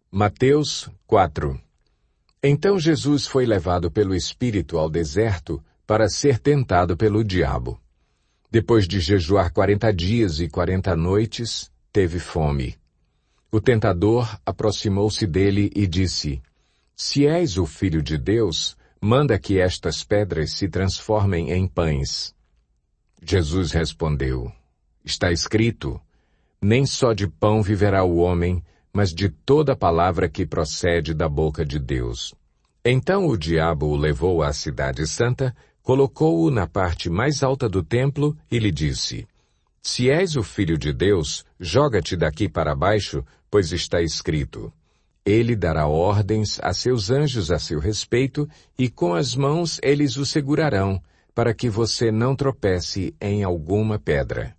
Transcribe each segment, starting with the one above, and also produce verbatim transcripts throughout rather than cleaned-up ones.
Mateus quatro. Então Jesus foi levado pelo Espírito ao deserto para ser tentado pelo diabo. Depois de jejuar quarenta dias e quarenta noites, teve fome. O tentador aproximou-se dele e disse: Se és o Filho de Deus, manda que estas pedras se transformem em pães. Jesus respondeu: Está escrito: Nem só de pão viverá o homem, mas de toda palavra que procede da boca de Deus. Então o diabo o levou à cidade santa, colocou-o na parte mais alta do templo e lhe disse: Se és o Filho de Deus, joga-te daqui para baixo, pois está escrito: Ele dará ordens a seus anjos a seu respeito, e com as mãos eles o segurarão, para que você não tropece em alguma pedra.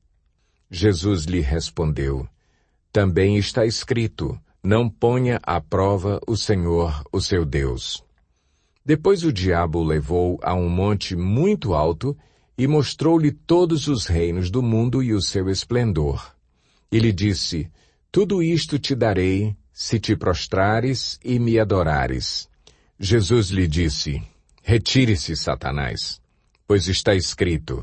Jesus lhe respondeu: Também está escrito: Não ponha à prova o Senhor, o seu Deus. Depois o diabo o levou a um monte muito alto e mostrou-lhe todos os reinos do mundo e o seu esplendor. E lhe disse: Tudo isto te darei, se te prostrares e me adorares. Jesus lhe disse: Retire-se, Satanás, pois está escrito: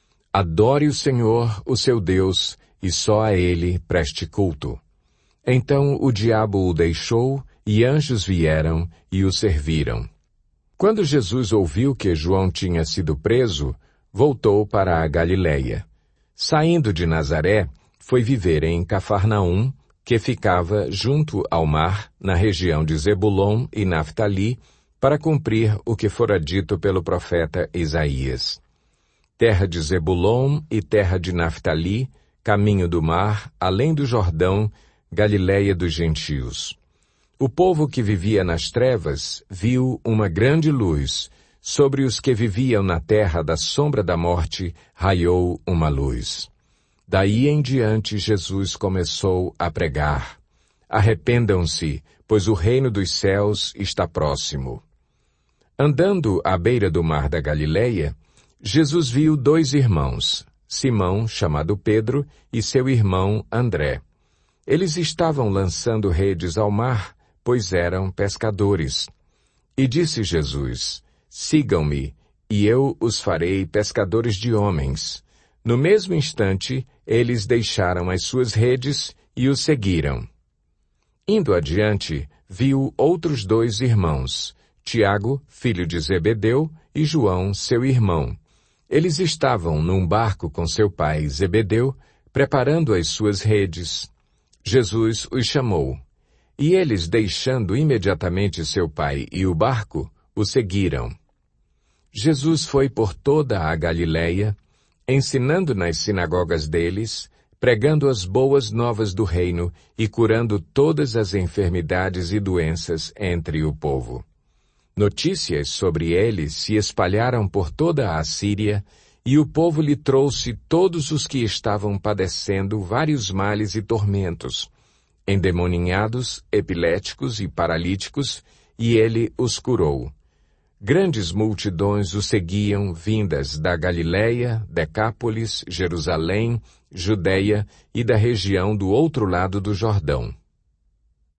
Adore o Senhor, o seu Deus, e só a ele preste culto. Então o diabo o deixou, e anjos vieram e o serviram. Quando Jesus ouviu que João tinha sido preso, voltou para a Galileia. Saindo de Nazaré, foi viver em Cafarnaum, que ficava junto ao mar, na região de Zebulon e Naftali, para cumprir o que fora dito pelo profeta Isaías. Terra de Zebulon e terra de Naftali, caminho do mar, além do Jordão, Galileia dos gentios. O povo que vivia nas trevas viu uma grande luz. Sobre os que viviam na terra da sombra da morte, raiou uma luz. Daí em diante Jesus começou a pregar: Arrependam-se, pois o reino dos céus está próximo. Andando à beira do mar da Galileia, Jesus viu dois irmãos, Simão, chamado Pedro, e seu irmão André. Eles estavam lançando redes ao mar, pois eram pescadores. E disse Jesus: Sigam-me, e eu os farei pescadores de homens. No mesmo instante, eles deixaram as suas redes e o seguiram. Indo adiante, viu outros dois irmãos, Tiago, filho de Zebedeu, e João, seu irmão. Eles estavam num barco com seu pai Zebedeu, preparando as suas redes. Jesus os chamou, e eles, deixando imediatamente seu pai e o barco, o seguiram. Jesus foi por toda a Galileia, ensinando nas sinagogas deles, pregando as boas novas do reino e curando todas as enfermidades e doenças entre o povo. Notícias sobre ele se espalharam por toda a Síria, e o povo lhe trouxe todos os que estavam padecendo vários males e tormentos, endemoninhados, epiléticos e paralíticos, e ele os curou. Grandes multidões o seguiam, vindas da Galileia, Decápolis, Jerusalém, Judeia e da região do outro lado do Jordão.